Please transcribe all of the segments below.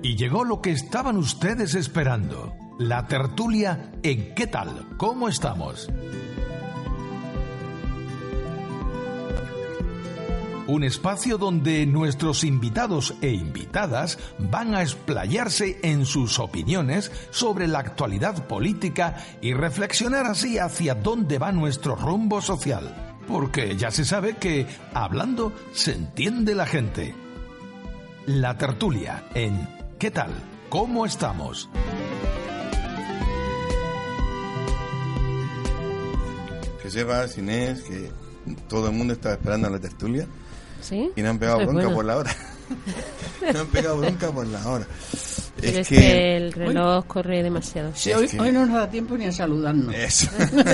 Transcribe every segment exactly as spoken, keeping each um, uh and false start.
Y llegó lo que estaban ustedes esperando, la tertulia en ¿Qué tal? ¿Cómo estamos? Un espacio donde nuestros invitados e invitadas van a explayarse en sus opiniones sobre la actualidad política y reflexionar así hacia dónde va nuestro rumbo social. Porque ya se sabe que hablando se entiende la gente. La tertulia en ¿Qué tal? ¿Cómo estamos? Que sepas, Inés, que todo el mundo estaba esperando la tertulia. ¿Sí? Y no han pegado Pues bronca bueno. por la hora. No han pegado bronca por la hora. Pero es, es que, que el reloj hoy corre demasiado. Sí, es hoy, que- hoy no nos da tiempo ni a saludarnos. Eso.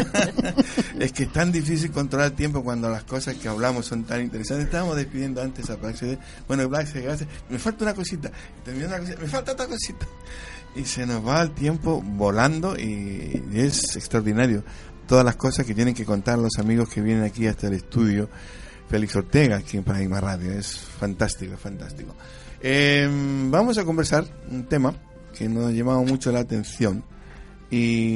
Es que es tan difícil controlar el tiempo cuando las cosas que hablamos son tan interesantes. Estábamos despidiendo antes a Praxedes. Bueno, Praxedes, gracias. Me falta una cosita. Terminé una cosita. Me falta otra cosita. Y se nos va el tiempo volando y es extraordinario. Todas las cosas que tienen que contar los amigos que vienen aquí hasta el estudio. Félix Ortega, aquí en Paradigma Radio. Es fantástico, fantástico. Eh, vamos a conversar un tema que nos ha llamado mucho la atención y,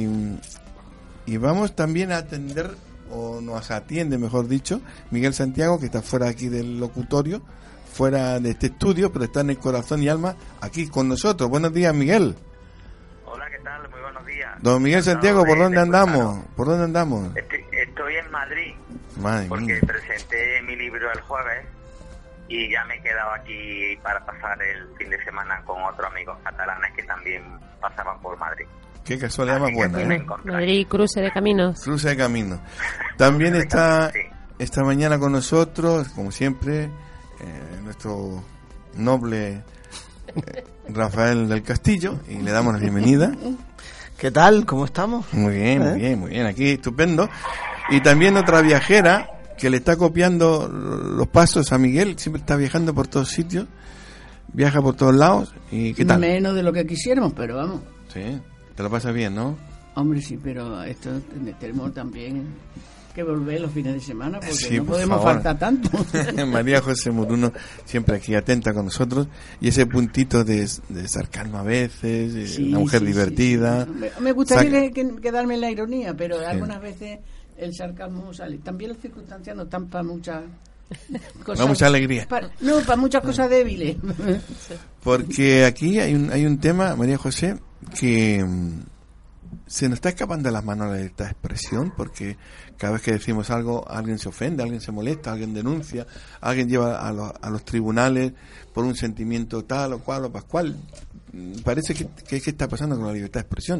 y vamos también a atender, o nos atiende, mejor dicho, Miguel Santiago, que está fuera aquí del locutorio, fuera de este estudio, pero está en el corazón y alma aquí con nosotros. Buenos días, Miguel. Hola, ¿qué tal? Muy buenos días. Don Miguel Santiago, ¿por de- dónde de andamos? escucharos. ¿Por dónde andamos? Estoy, estoy en Madrid Madre porque mía. presenté mi libro el jueves y ya me he quedado aquí para pasar el fin de semana con otros amigos catalanes que también pasaban por Madrid. Qué casualidad más Así que buena, me ¿eh? Bueno, encontré. Madrid, cruce de caminos. Cruce de camino. También Cruce de está camino, esta mañana con nosotros, como siempre, eh, nuestro noble eh, Rafael del Castillo, y le damos la bienvenida. ¿Qué tal? ¿Cómo estamos? Muy bien, ¿Eh? muy bien, muy bien, aquí estupendo. Y también otra viajera que le está copiando los pasos a Miguel, siempre está viajando por todos sitios, viaja por todos lados. ¿Y qué tal? Menos de lo que quisiéramos, pero vamos. Sí, te lo pasas bien, ¿no? Hombre, sí, pero esto tenemos también que volver los fines de semana porque Sí, no por podemos favor. faltar tanto. María José Moruno siempre aquí atenta con nosotros, y ese puntito de, de sarcasmo a veces, eh, Sí, una mujer sí, sí, divertida. sí. Me, me gustaría Saca- que- que- quedarme en la ironía, pero algunas veces el sarcasmo sale. También las circunstancias no están para muchas cosas. Da mucha alegría. para- no, para muchas cosas débiles. Porque aquí hay un, hay un tema, María José, que mm, se nos está escapando de las manos la libertad de expresión, porque cada vez que decimos algo, alguien se ofende, alguien se molesta, alguien denuncia, alguien lleva a, los, a los tribunales por un sentimiento tal o cual o pascual. Mm, Parece que, que, que está pasando con la libertad de expresión.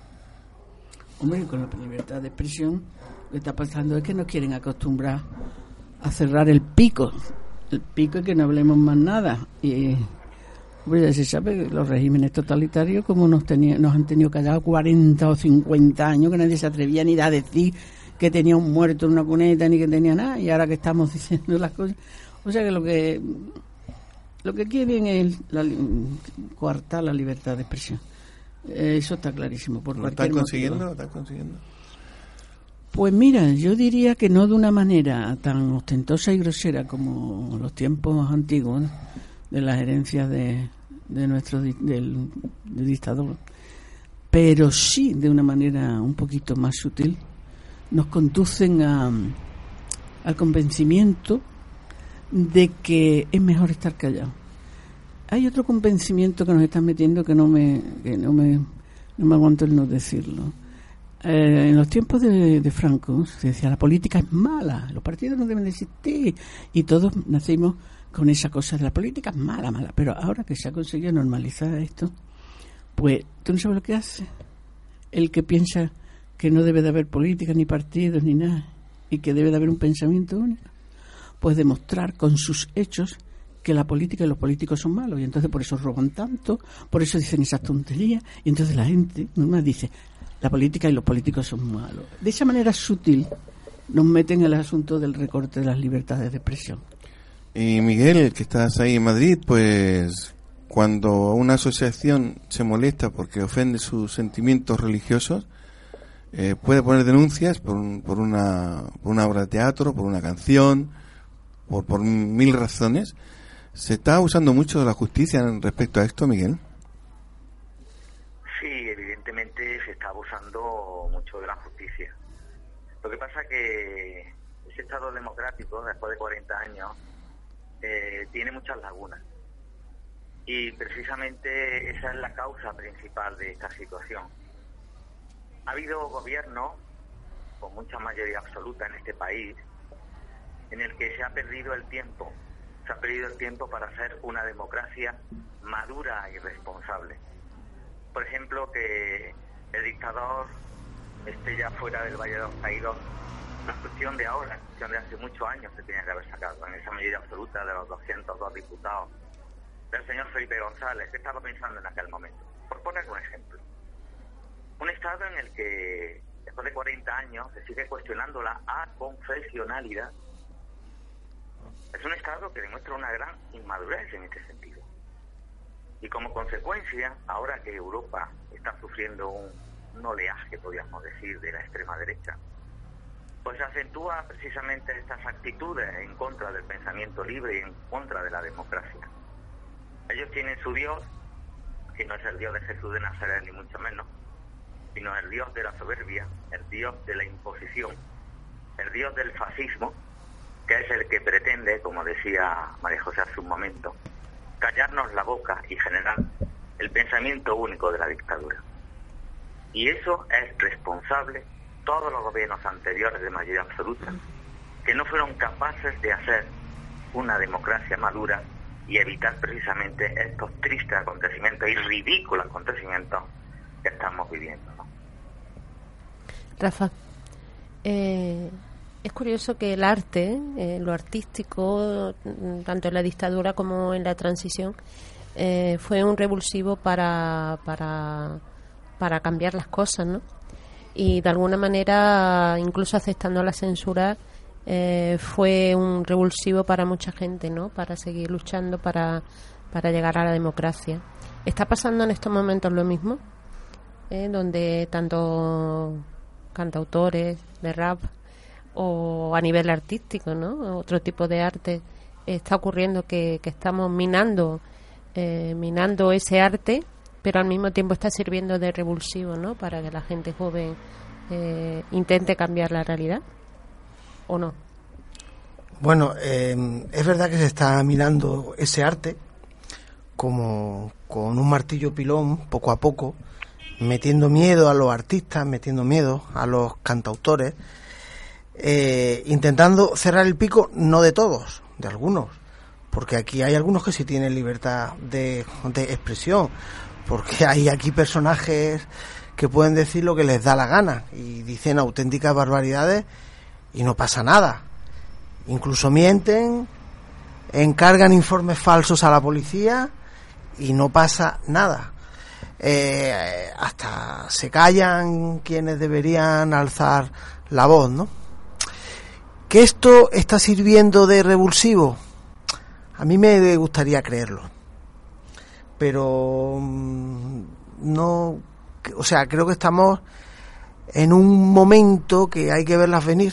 Hombre, con la libertad de expresión, lo que está pasando es que nos quieren acostumbrar a cerrar el pico. El pico y que no hablemos más nada. Y hombre, ya se sabe que los regímenes totalitarios, como nos, tenía, nos han tenido callados cuarenta o cincuenta años, que nadie se atrevía ni a decir que tenía un muerto en una cuneta ni que tenía nada, y ahora que estamos diciendo las cosas. O sea que lo que lo que quieren es la, li- coartar la libertad de expresión. Eh, Eso está clarísimo. Por ¿Lo cualquier están motivo. consiguiendo? ¿Lo están consiguiendo? Pues mira, yo diría que no de una manera tan ostentosa y grosera como los tiempos antiguos, ¿no?, de las herencias de, de nuestro di- del, del dictador, pero sí de una manera un poquito más sutil. Nos conducen a, al convencimiento de que es mejor estar callado. Hay otro convencimiento que nos están metiendo que no me que no me no me aguanto el no decirlo. Eh, en los tiempos de, de Franco se decía la política es mala, los partidos no deben de existir, y todos nacimos con esa cosa de la política es mala, mala. Pero ahora que se ha conseguido normalizar esto, pues tú no sabes lo que hace el que piensa que no debe de haber política ni partidos ni nada, y que debe de haber un pensamiento único, pues demostrar con sus hechos que la política y los políticos son malos, y entonces por eso roban tanto, por eso dicen esas tonterías, y entonces la gente normal dice la política y los políticos son malos. De esa manera sutil nos meten en el asunto del recorte de las libertades de expresión. Y Miguel, que estás ahí en Madrid, pues cuando una asociación se molesta porque ofende sus sentimientos religiosos, eh, puede poner denuncias por, un- por, una, por una obra de teatro, por una canción, por, por mil razones. ¿Se está usando mucho la justicia respecto a esto, Miguel? se está abusando mucho de la justicia. Lo que pasa que ese Estado democrático, después de cuarenta años, eh, tiene muchas lagunas. Y precisamente esa es la causa principal de esta situación. Ha habido gobiernos con mucha mayoría absoluta en este país en el que se ha perdido el tiempo, se ha perdido el tiempo para hacer una democracia madura y responsable. Por ejemplo, que el dictador esté ya fuera del Valle de los Caídos, no es cuestión de ahora, es cuestión de hace muchos años se tenía que haber sacado, en esa mayoría absoluta de los doscientos dos diputados, del señor Felipe González, que estaba pensando en aquel momento. Por poner un ejemplo. Un Estado en el que, después de cuarenta años, se sigue cuestionando la aconfesionalidad. Es un Estado que demuestra una gran inmadurez en este sentido. Y como consecuencia, ahora que Europa está sufriendo un, un oleaje, podríamos decir, de la extrema derecha, pues se acentúa precisamente estas actitudes en contra del pensamiento libre y en contra de la democracia. Ellos tienen su Dios, que no es el Dios de Jesús de Nazaret, ni mucho menos, sino el Dios de la soberbia, el Dios de la imposición, el Dios del fascismo, que es el que pretende, como decía María José hace un momento, callarnos la boca y generar el pensamiento único de la dictadura. Y eso es responsable todos los gobiernos anteriores de mayoría absoluta, que no fueron capaces de hacer una democracia madura y evitar precisamente estos tristes acontecimientos y ridículos acontecimientos que estamos viviendo, ¿no? Rafa, eh, es curioso que el arte, eh, lo artístico, tanto en la dictadura como en la transición, eh, fue un revulsivo para, para, para cambiar las cosas, ¿no? Y de alguna manera, incluso aceptando la censura, eh, fue un revulsivo para mucha gente, ¿no? Para seguir luchando para, para llegar a la democracia. ¿Está pasando en estos momentos lo mismo? ¿Eh? Donde tanto cantautores de rap o a nivel artístico, ¿no? Otro tipo de arte, está ocurriendo que, que estamos minando eh, minando ese arte, pero al mismo tiempo está sirviendo de revulsivo, ¿no? Para que la gente joven eh, intente cambiar la realidad, ¿o no? Bueno, eh, es verdad que se está minando ese arte como con un martillo pilón, poco a poco, metiendo miedo a los artistas, metiendo miedo a los cantautores, eh, intentando cerrar el pico, no de todos, de algunos, porque aquí hay algunos que sí tienen libertad de, de expresión, porque hay aquí personajes que pueden decir lo que les da la gana y dicen auténticas barbaridades y no pasa nada. Incluso mienten, encargan informes falsos a la policía y no pasa nada. Eh, hasta se callan quienes deberían alzar la voz, ¿no? ¿Que esto está sirviendo de revulsivo? A mí me gustaría creerlo, pero no, o sea, creo que estamos en un momento que hay que verlas venir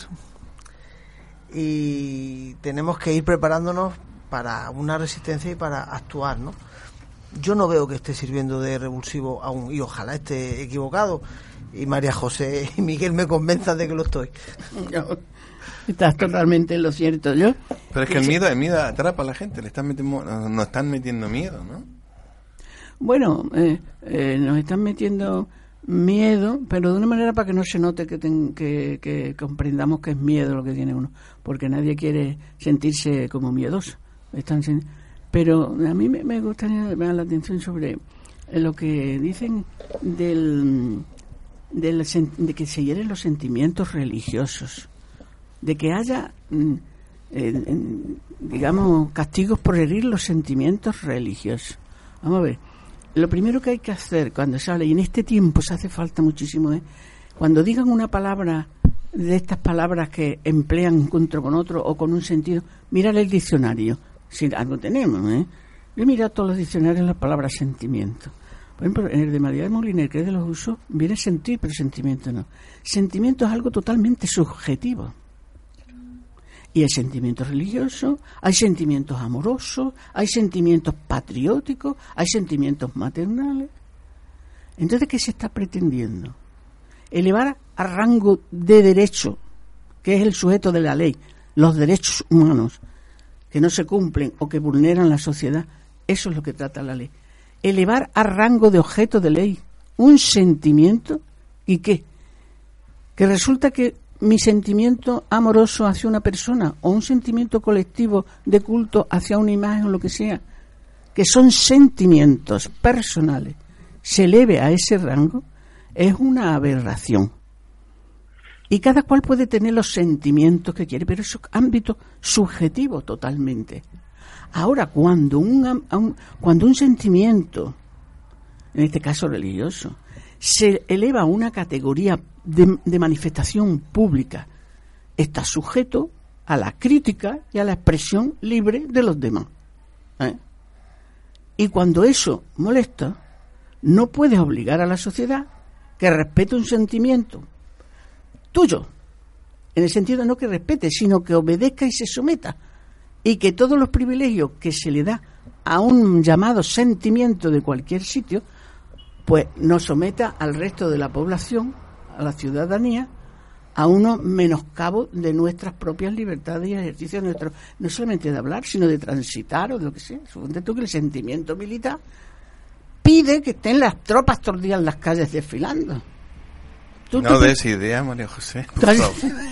y tenemos que ir preparándonos para una resistencia y para actuar, ¿no? Yo no veo que esté sirviendo de revulsivo aún, y ojalá esté equivocado y María José y Miguel me convenzan de que lo estoy. Estás totalmente en lo cierto. Yo Pero es que el miedo, el miedo atrapa a la gente, le están metiendo, nos están metiendo miedo, ¿no? Bueno, eh, eh, nos están metiendo miedo, pero de una manera para que no se note que, ten, que, que comprendamos que es miedo lo que tiene uno, porque nadie quiere sentirse como miedoso. Están sen- pero a mí me, me gustaría llamar la atención sobre lo que dicen del, del de que se hieren los sentimientos religiosos, de que haya, eh, eh, digamos, castigos por herir los sentimientos religiosos. Vamos a ver. Lo primero que hay que hacer cuando se habla, y en este tiempo se hace falta muchísimo, es cuando digan una palabra de estas palabras que emplean un encuentro con otro o con un sentido, mirar el diccionario, si algo tenemos, ¿eh? Yo he mirado todos los diccionarios las palabras sentimiento. Por ejemplo, en el de María de Moliner, que es de los usos, viene sentir, pero sentimiento no. Sentimiento es algo totalmente subjetivo. Y hay sentimientos religiosos, hay sentimientos amorosos, hay sentimientos patrióticos, hay sentimientos maternales. Entonces, ¿qué se está pretendiendo? elevar a rango de derecho, que es el sujeto de la ley, los derechos humanos que no se cumplen o que vulneran la sociedad, eso es lo que trata la ley. Elevar a rango de objeto de ley un sentimiento, ¿y qué? Que resulta que mi sentimiento amoroso hacia una persona o un sentimiento colectivo de culto hacia una imagen o lo que sea, que son sentimientos personales, se eleve a ese rango, es una aberración. Y cada cual puede tener los sentimientos que quiere, pero eso es ámbito subjetivo totalmente. Ahora, cuando un, un, cuando un sentimiento, en este caso religioso, se eleva a una categoría de, de manifestación pública, está sujeto a la crítica y a la expresión libre de los demás. ¿Eh? Y cuando eso molesta, no puedes obligar a la sociedad que respete un sentimiento tuyo, en el sentido no que respete, sino que obedezca y se someta, y que todos los privilegios que se le da a un llamado sentimiento de cualquier sitio, pues nos someta al resto de la población, a la ciudadanía, a unos menoscabos de nuestras propias libertades y ejercicio de nuestro, no solamente de hablar, sino de transitar o de lo que sea. Suponte tú que el sentimiento militar pide que estén las tropas todos los días en las calles desfilando. ¿Tú, no tú, des ideas, María José, por favor.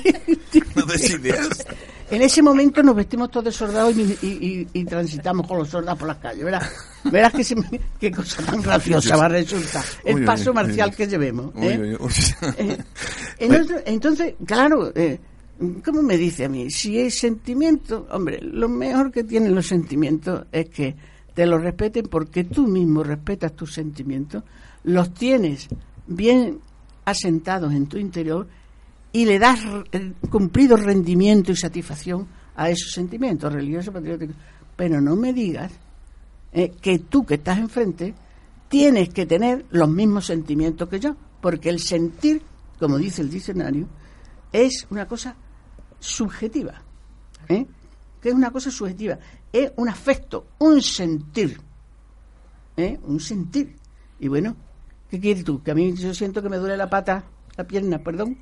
No des ideas. En ese momento nos vestimos todos de soldados y, y, y, y transitamos con los soldados por las calles. Verás, verás que se me, qué cosa tan graciosa va a resultar el uy, paso uy, marcial uy, que llevemos. ¿eh? Uy, uy, uy. Eh, entonces, entonces, claro, eh, ¿cómo me dice a mí? Si es sentimiento, hombre, lo mejor que tienen los sentimientos es que te los respeten porque tú mismo respetas tus sentimientos, los tienes bien asentados en tu interior y le das cumplido rendimiento y satisfacción a esos sentimientos religiosos, patrióticos. Pero no me digas eh, que tú que estás enfrente tienes que tener los mismos sentimientos que yo, porque el sentir, como dice el diccionario, es una cosa subjetiva. ¿eh? ¿Qué es una cosa subjetiva? Es un afecto, un sentir. ¿eh? Un sentir. Y bueno, ¿qué quieres tú? Que a mí yo siento que me duele la pata, la pierna, perdón.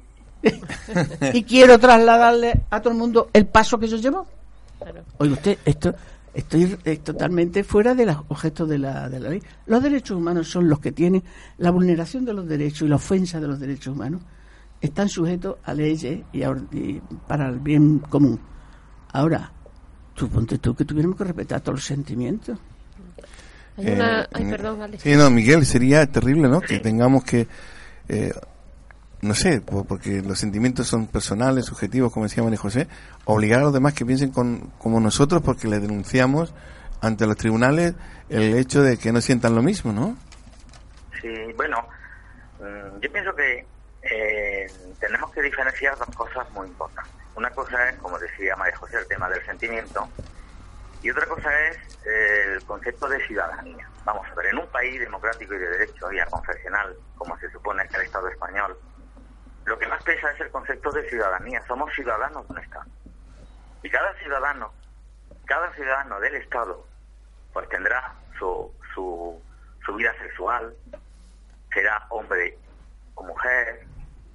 Y quiero trasladarle a todo el mundo el paso que yo llevo. Claro. Oye, usted, esto estoy es totalmente fuera de los objetos de la, de la ley. Los derechos humanos son los que tienen la vulneración de los derechos y la ofensa de los derechos humanos. Están sujetos a leyes y, a, y para el bien común. Ahora, tú ponte tú que tuviéramos que respetar todos los sentimientos. Hay una... Eh, Ay, perdón, Alex. Sí, no, Miguel, sería terrible, ¿no? Que tengamos que... Eh, no sé, porque los sentimientos son personales, subjetivos, como decía María José, obligar a los demás que piensen con, como nosotros porque les denunciamos ante los tribunales el hecho de que no sientan lo mismo, ¿no? Sí, bueno, yo pienso que eh, tenemos que diferenciar dos cosas muy importantes. Una cosa es, como decía María José, el tema del sentimiento, y otra cosa es eh, el concepto de ciudadanía. Vamos a ver, en un país democrático y de derecho y aconfesional, como se supone que el Estado español, lo que más pesa es el concepto de ciudadanía. Somos ciudadanos de un Estado. Y cada ciudadano, cada ciudadano del Estado, pues tendrá su, su, su vida sexual, será hombre o mujer,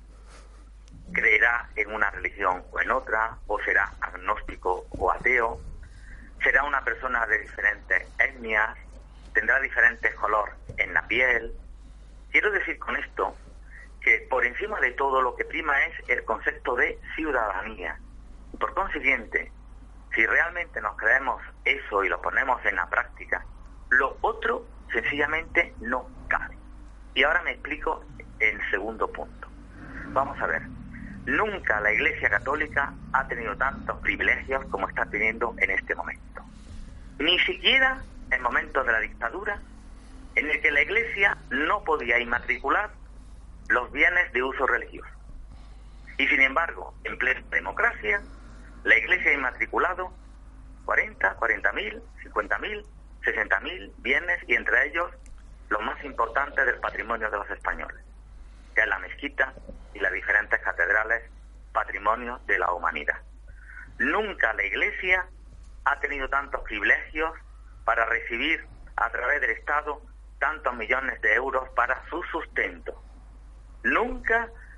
creerá en una religión o en otra, o será agnóstico o ateo, será una persona de diferentes etnias, tendrá diferentes color en la piel. Quiero decir con esto que por encima de todo lo que prima es el concepto de ciudadanía. Por consiguiente, si realmente nos creemos eso y lo ponemos en la práctica, lo otro sencillamente no cabe. Y ahora me explico en segundo punto. Vamos a ver, nunca la Iglesia Católica ha tenido tantos privilegios como está teniendo en este momento. Ni siquiera en momentos de la dictadura, en el que la Iglesia no podía inmatricular los bienes de uso religioso. Y sin embargo, en plena democracia, la Iglesia ha inmatriculado cuarenta, cuarenta mil, cincuenta mil, sesenta mil bienes, y entre ellos los más importantes del patrimonio de los españoles, que es la mezquita y las diferentes catedrales, patrimonio de la humanidad. Nunca la Iglesia ha tenido tantos privilegios para recibir a través del Estado tantos millones de euros para su sustento. Nunca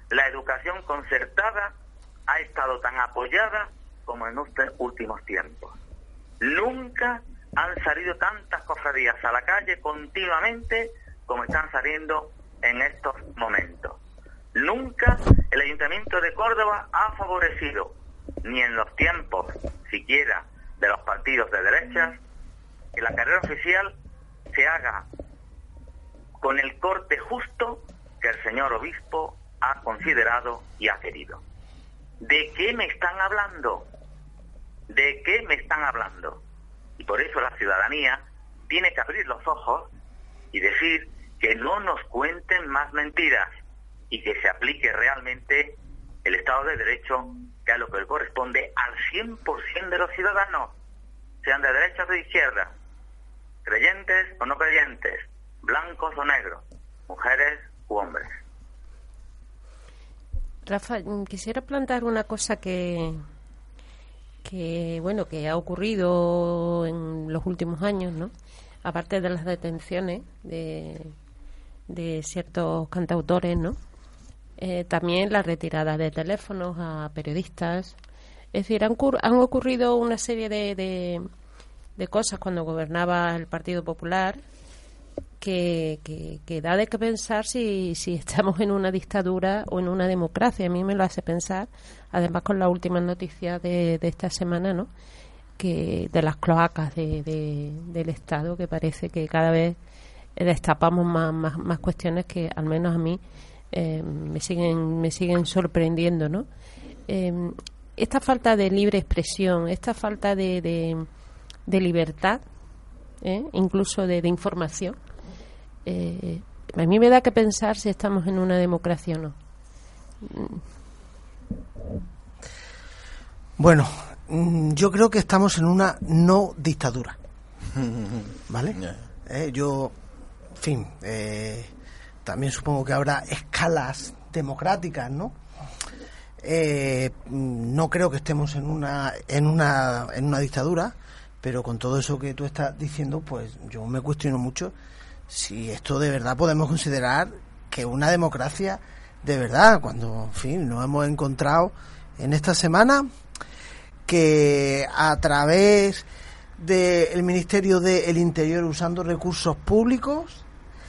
la educación concertada ha estado tan apoyada como en estos últimos tiempos. Nunca han salido tantas cofradías a la calle continuamente como están saliendo en estos momentos. Nunca el Ayuntamiento de Córdoba ha favorecido, ni en los tiempos siquiera de los partidos de derechas, que la carrera oficial se haga con el corte justo que el señor obispo ha considerado y ha querido. ¿De qué me están hablando? ¿De qué me están hablando? Y por eso la ciudadanía tiene que abrir los ojos y decir que no nos cuenten más mentiras y que se aplique realmente el Estado de Derecho, que es lo que le corresponde al cien por ciento de los ciudadanos, sean de derecha o de izquierda, creyentes o no creyentes, blancos o negros, mujeres u hombres. Rafa, quisiera plantear una cosa que, que bueno, que ha ocurrido en los últimos años, ¿no? Aparte de las detenciones de, de ciertos cantautores, ¿no? Eh, también la retirada de teléfonos a periodistas. Es decir, han, han ocurrido una serie de, de, de cosas cuando gobernaba el Partido Popular que, que, que da de qué pensar si, si estamos en una dictadura o en una democracia. A mí me lo hace pensar, además con las últimas noticias de, de esta semana, ¿no? Que de las cloacas de, de, del Estado, que parece que cada vez destapamos más, más, más cuestiones que al menos a mí eh, me siguen me siguen sorprendiendo, ¿no? Eh, esta falta de libre expresión, esta falta de, de, de libertad, ¿eh? incluso de, de información, eh, a mí me da que pensar si estamos en una democracia o no. Bueno, yo creo que estamos en una no dictadura, ¿vale? Eh, yo, en fin, eh, también supongo que habrá escalas democráticas, ¿no? Eh, no creo que estemos en una en una en una dictadura, pero con todo eso que tú estás diciendo, pues yo me cuestiono mucho si esto de verdad podemos considerar que una democracia de verdad, cuando, en fin, nos hemos encontrado en esta semana que a través del Ministerio del Interior, usando recursos públicos,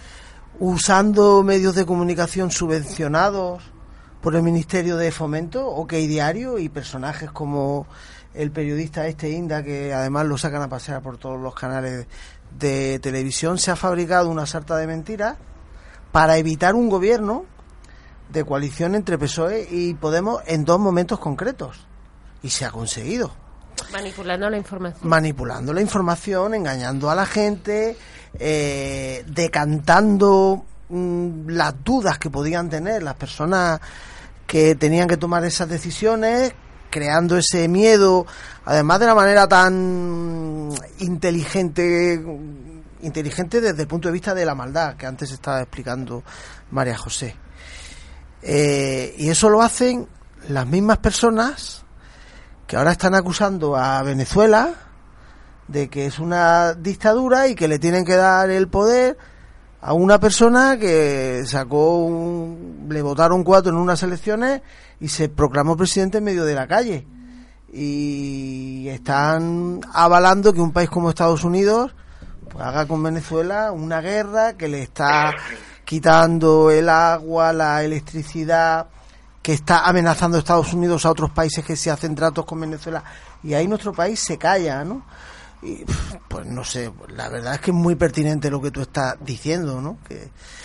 usando medios de comunicación subvencionados por el Ministerio de Fomento, OK Diario, y personajes como el periodista este Inda, que además lo sacan a pasear por todos los canales de televisión, se ha fabricado una sarta de mentiras para evitar un gobierno de coalición entre P S O E y Podemos en dos momentos concretos. Y se ha conseguido. Manipulando la información. Manipulando la información, engañando a la gente, eh, decantando mmm, las dudas que podían tener las personas que tenían que tomar esas decisiones, creando ese miedo, además de la manera tan inteligente, inteligente desde el punto de vista de la maldad, que antes estaba explicando María José. Eh, y eso lo hacen las mismas personas que ahora están acusando a Venezuela de que es una dictadura y que le tienen que dar el poder a una persona que sacó un, le votaron cuatro en unas elecciones y se proclamó presidente en medio de la calle. Y están avalando que un país como Estados Unidos pues haga con Venezuela una guerra que le está quitando el agua, la electricidad, que está amenazando a Estados Unidos a otros países que se hacen tratos con Venezuela, y ahí nuestro país se calla, ¿no? Y pues no sé, la verdad es que es muy pertinente lo que tú estás diciendo, ¿no? Que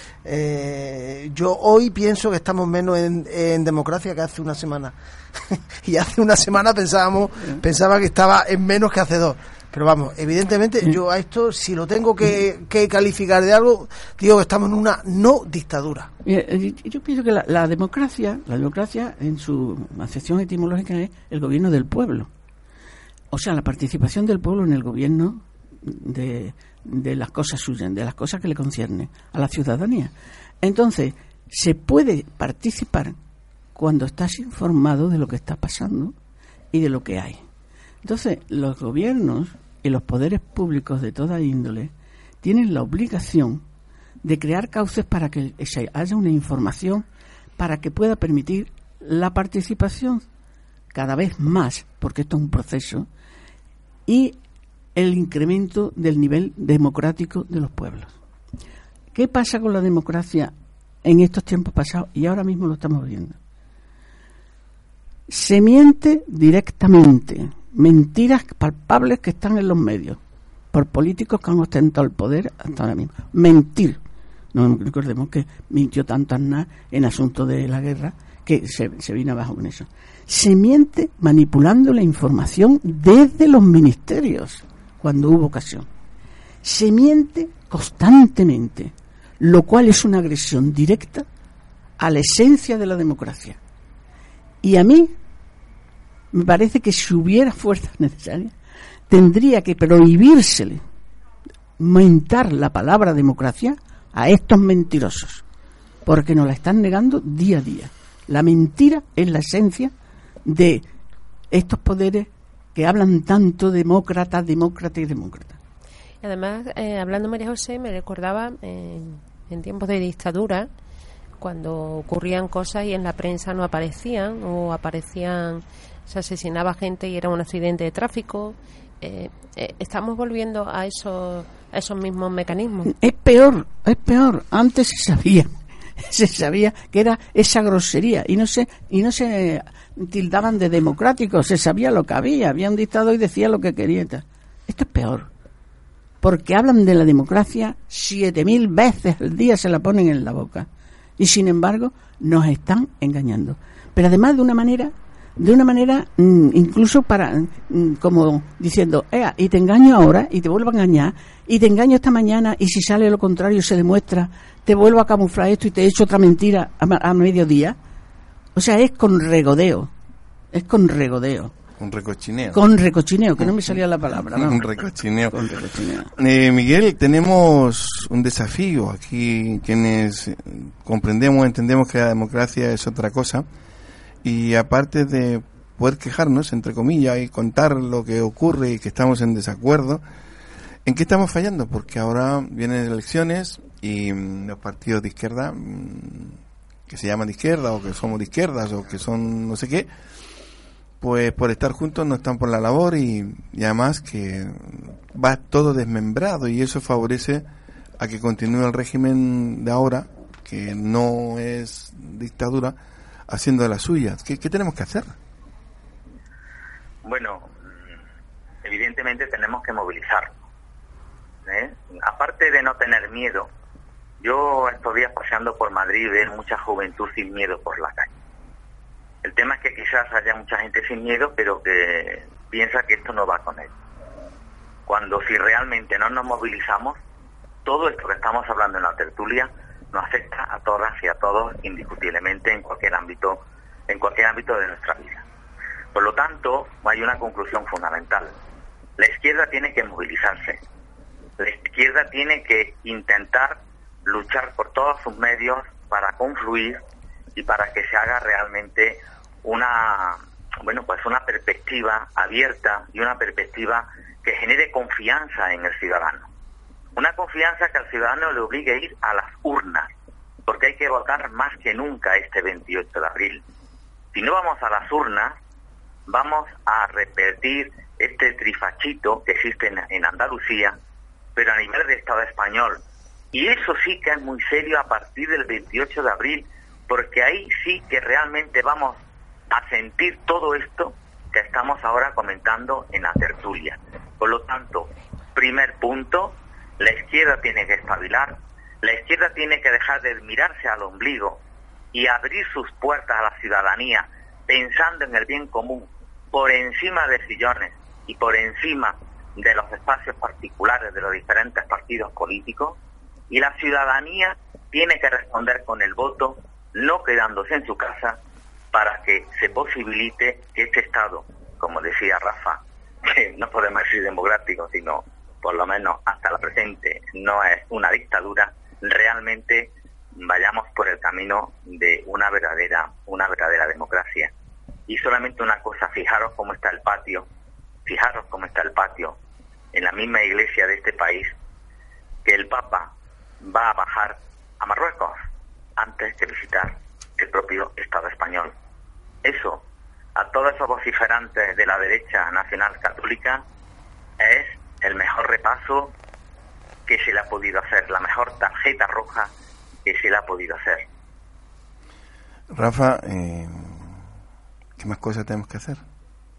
eh, yo hoy pienso que estamos menos en, en democracia que hace una semana. Y hace una semana pensábamos, pensaba que estaba en menos que hace dos. Pero vamos, evidentemente yo a esto, si lo tengo que, que calificar de algo, digo que estamos en una no dictadura. Yo pienso que la, la democracia, la democracia en su acepción etimológica es el gobierno del pueblo. O sea, la participación del pueblo en el gobierno de, de las cosas suyas, de las cosas que le conciernen a la ciudadanía. Entonces, se puede participar cuando estás informado de lo que está pasando y de lo que hay. Entonces, los gobiernos y los poderes públicos de toda índole tienen la obligación de crear cauces para que haya una información para que pueda permitir la participación cada vez más, porque esto es un proceso, y el incremento del nivel democrático de los pueblos. ¿Qué pasa con la democracia en estos tiempos pasados? Y ahora mismo lo estamos viendo. Se miente directamente, mentiras palpables que están en los medios, por políticos que han ostentado el poder hasta ahora mismo. Mentir. No recordemos que mintió tanto Aznar en asuntos de la guerra que se, se vino abajo con eso. Se miente manipulando la información desde los ministerios cuando hubo ocasión. Se miente constantemente, lo cual es una agresión directa a la esencia de la democracia. Y a mí me parece que si hubiera fuerzas necesarias, tendría que prohibírsele mentar la palabra democracia a estos mentirosos, porque nos la están negando día a día. La mentira es la esencia de estos poderes que hablan tanto demócrata, demócrata y demócrata. Y además, eh, hablando María José, me recordaba eh, en tiempos de dictadura, cuando ocurrían cosas y en la prensa no aparecían, o aparecían, se asesinaba gente y era un accidente de tráfico. Eh, eh, estamos volviendo a esos, a esos mismos mecanismos. Es peor, es peor. Antes se sabía, se sabía que era esa grosería y no se y no se tildaban de democráticos, se sabía lo que había, había un dictador y decía lo que quería. Esto es peor, porque hablan de la democracia siete mil veces al día, se la ponen en la boca y sin embargo nos están engañando, pero además de una manera de una manera mmm, incluso para mmm, como diciendo, Ea, y te engaño ahora y te vuelvo a engañar y te engaño esta mañana y si sale lo contrario se demuestra, te vuelvo a camuflar esto y te echo otra mentira a, a mediodía. O sea, es con regodeo, es con regodeo. Un recochineo. Con recochineo, que no me salía la palabra. ¿No? Un recochineo. Con recochineo. Eh, Miguel, tenemos un desafío aquí, quienes comprendemos, entendemos que la democracia es otra cosa, y aparte de poder quejarnos, entre comillas, y contar lo que ocurre y que estamos en desacuerdo, ¿en qué estamos fallando? Porque ahora vienen elecciones y mmm, los partidos de izquierda, mmm, que se llaman de izquierda o que somos de izquierdas o que son no sé qué, pues por estar juntos no están por la labor y, y además que va todo desmembrado y eso favorece a que continúe el régimen de ahora, que no es dictadura, haciendo de las suyas. ¿Qué, qué tenemos que hacer? Bueno, evidentemente tenemos que movilizarnos, ¿eh? Aparte de no tener miedo, yo estos días paseando por Madrid veo mucha juventud sin miedo por la calle. El tema es que quizás haya mucha gente sin miedo, pero que piensa que esto no va con él. Cuando si realmente no nos movilizamos, todo esto que estamos hablando en la tertulia nos afecta a todas y a todos indiscutiblemente en cualquier ámbito, en cualquier ámbito de nuestra vida. Por lo tanto, hay una conclusión fundamental. La izquierda tiene que movilizarse. La izquierda tiene que intentar luchar por todos sus medios para confluir y para que se haga realmente una, bueno, pues una perspectiva abierta y una perspectiva que genere confianza en el ciudadano. Una confianza que al ciudadano le obligue a ir a las urnas, porque hay que votar más que nunca este veintiocho de abril. Si no vamos a las urnas, vamos a repetir este trifachito que existe en, en Andalucía, pero a nivel de Estado español. Y eso sí que es muy serio a partir del veintiocho de abril, porque ahí sí que realmente vamos a sentir todo esto que estamos ahora comentando en la tertulia. Por lo tanto, primer punto, la izquierda tiene que espabilar, la izquierda tiene que dejar de mirarse al ombligo y abrir sus puertas a la ciudadanía pensando en el bien común, por encima de sillones y por encima de los espacios particulares de los diferentes partidos políticos, y la ciudadanía tiene que responder con el voto, no quedándose en su casa, para que se posibilite que este Estado, como decía Rafa, que no podemos decir democrático, sino por lo menos hasta la presente no es una dictadura, realmente vayamos por el camino de una verdadera, una verdadera democracia. Y solamente una cosa, fijaros cómo está el patio, fijaros cómo está el patio en la misma iglesia de este país, que el Papa va a bajar a Marruecos antes que visitar el propio Estado español. Eso, a todos esos vociferantes de la derecha nacional católica, es el mejor repaso que se le ha podido hacer, la mejor tarjeta roja que se le ha podido hacer. Rafa, eh, ¿qué más cosas tenemos que hacer?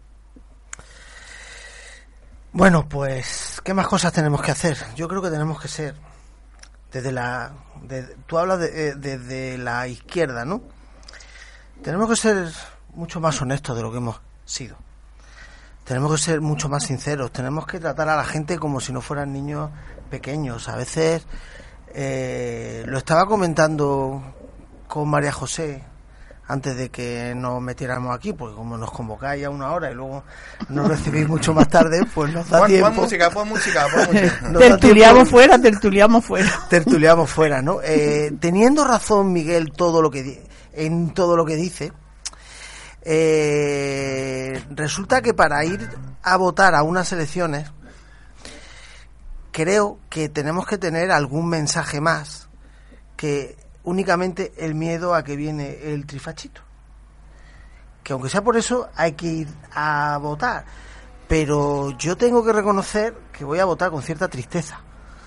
Bueno, pues, ¿qué más cosas tenemos que hacer? Yo creo que tenemos que ser, desde la... De, tú hablas de, de, de la izquierda, ¿no? Tenemos que ser mucho más honestos de lo que hemos sido. Tenemos que ser mucho más sinceros. Tenemos que tratar a la gente como si no fueran niños pequeños. A veces, eh, lo estaba comentando con María José antes de que nos metiéramos aquí, porque como nos convocáis a una hora y luego nos recibís mucho más tarde, pues nos da pon, tiempo. Pon música, pon música, pon música. Tertuliamos fuera, tertuliamos fuera. Tertuliamos fuera, ¿no? Eh, teniendo razón Miguel todo lo que di- en todo lo que dice, eh, resulta que para ir a votar a unas elecciones, creo que tenemos que tener algún mensaje más que únicamente el miedo a que viene el trifachito. Que aunque sea por eso, hay que ir a votar. Pero yo tengo que reconocer que voy a votar con cierta tristeza.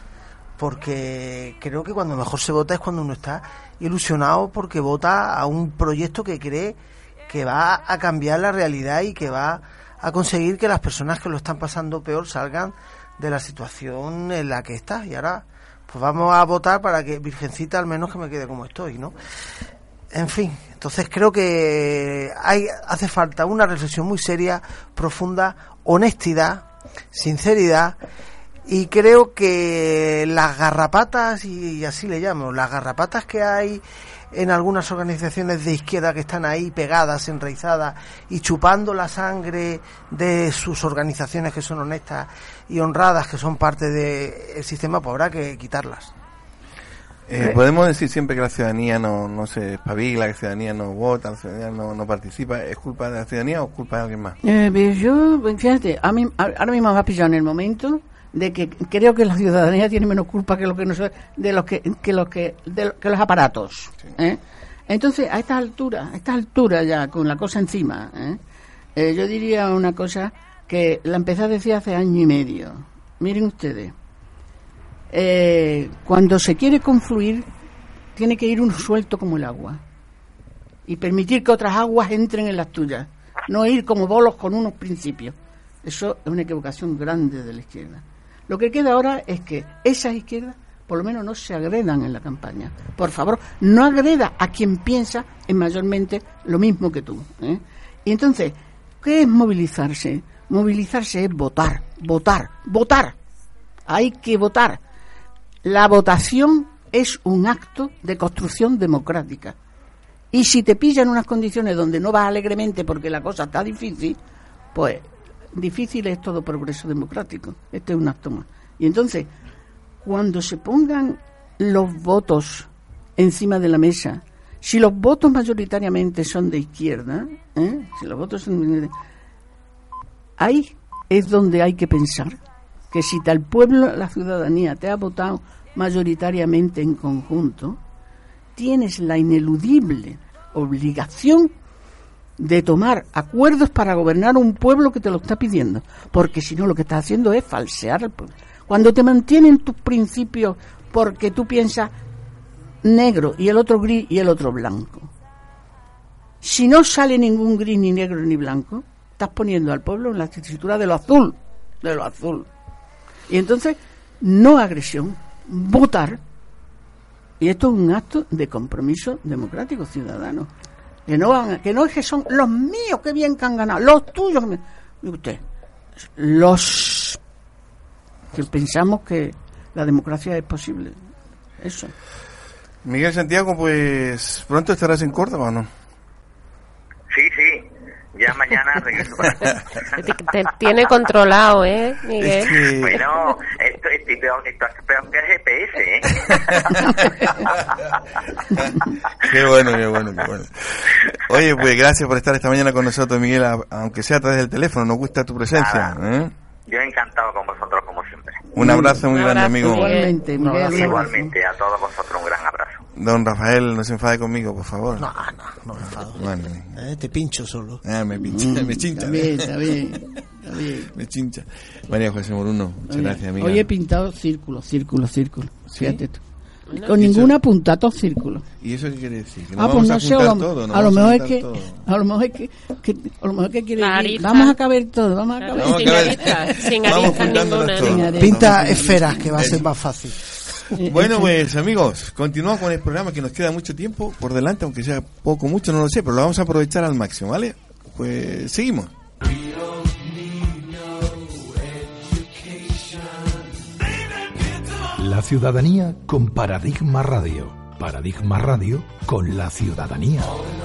Porque creo que cuando mejor se vota es cuando uno está ilusionado porque vota a un proyecto que cree que va a cambiar la realidad y que va a conseguir que las personas que lo están pasando peor salgan de la situación en la que está. Y ahora pues vamos a votar para que Virgencita al menos que me quede como estoy, ¿no? En fin, entonces creo que hay hace falta una reflexión muy seria, profunda, honestidad, sinceridad, y creo que las garrapatas, y así le llamo, las garrapatas que hay en algunas organizaciones de izquierda que están ahí pegadas, enraizadas y chupando la sangre de sus organizaciones que son honestas y honradas, que son parte del sistema, pues habrá que quitarlas. Eh, podemos decir siempre que la ciudadanía no, no se espabila, que la ciudadanía no vota, la ciudadanía no, no participa. ¿Es culpa de la ciudadanía o es culpa de alguien más? Eh, yo, fíjate, a mí, ahora mismo me ha pillado en el momento de que creo que la ciudadanía tiene menos culpa que lo que nosotros, de los que, que los que, de lo, que los aparatos. Sí. ¿eh? Entonces, a estas alturas, a estas alturas ya con la cosa encima, ¿eh? Eh, yo diría una cosa que la empecé a decir hace año y medio. Miren ustedes, eh, cuando se quiere confluir, tiene que ir uno suelto como el agua y permitir que otras aguas entren en las tuyas, no ir como bolos con unos principios. Eso es una equivocación grande de la izquierda. Lo que queda ahora es que esas izquierdas por lo menos no se agredan en la campaña. Por favor, no agreda a quien piensa en mayormente lo mismo que tú, ¿eh? Y entonces, ¿qué es movilizarse? Movilizarse es votar, votar, votar. Hay que votar. La votación es un acto de construcción democrática. Y si te pillan unas condiciones donde no vas alegremente porque la cosa está difícil, pues difícil es todo progreso democrático. Este es un acto más. Y entonces, cuando se pongan los votos encima de la mesa, si los votos mayoritariamente son de izquierda, ¿eh? si los votos son de... ahí es donde hay que pensar que si tal pueblo, la ciudadanía, te ha votado mayoritariamente en conjunto, tienes la ineludible obligación de tomar acuerdos para gobernar un pueblo que te lo está pidiendo, porque si no lo que estás haciendo es falsear al pueblo. Cuando te mantienen tus principios porque tú piensas negro y el otro gris y el otro blanco, si no sale ningún gris, ni negro, ni blanco, estás poniendo al pueblo en la tesitura de lo azul, de lo azul. Y entonces, no agresión, votar. Y esto es un acto de compromiso democrático ciudadano. Que no, van, que no es que son los míos que bien que han ganado, los tuyos. Y usted, los que pensamos que la democracia es posible. Eso. Miguel Santiago, pues pronto estarás en Córdoba, ¿o no? Sí, sí. Ya mañana regreso para acá. Te, te tiene controlado, ¿eh, Miguel? Es que... Bueno, esto, esto, peor, esto es peor que el G P S, ¿eh? Qué bueno, qué bueno, qué bueno. Oye, pues gracias por estar esta mañana con nosotros, Miguel, aunque sea a través del teléfono. Nos gusta tu presencia. ¿eh? Yo encantado con vosotros, como siempre. Un abrazo muy un grande, abrazo, amigo. Igualmente, Miguel. Igualmente, a todos vosotros un gran abrazo. Don Rafael, no se enfade conmigo, por favor. No, no, no me enfado. Bueno, Eh, te pincho solo. ah, me pincha, Mm, me chincha. Está bien, está bien, está bien. Me chincha. María José Moruno, muchas Oye, gracias, amiga. Hoy he pintado círculos, círculos, círculos. ¿Sí? Fíjate tú. Con ninguna punta, todos círculos. ¿Y eso qué quiere decir? ¿Que no Ah, pues vamos no a sé, a juntar lo, todo? ¿No a lo vamos mejor es juntar que, todo? a lo mejor es que, que a lo mejor que quiere La decir, arista. vamos a caber todo, vamos a Claro, caber. Vamos a sin caber- aristas, sin vamos aristas juntándolas ninguna. todas. Sin aristas. Pinta esferas, que va a ser más fácil. Eh, Bueno, eh, pues amigos, continuamos con el programa, que nos queda mucho tiempo por delante, aunque sea poco, mucho, no lo sé, pero lo vamos a aprovechar al máximo, ¿vale? Pues seguimos. La ciudadanía con Paradigma Radio. Paradigma Radio con la ciudadanía.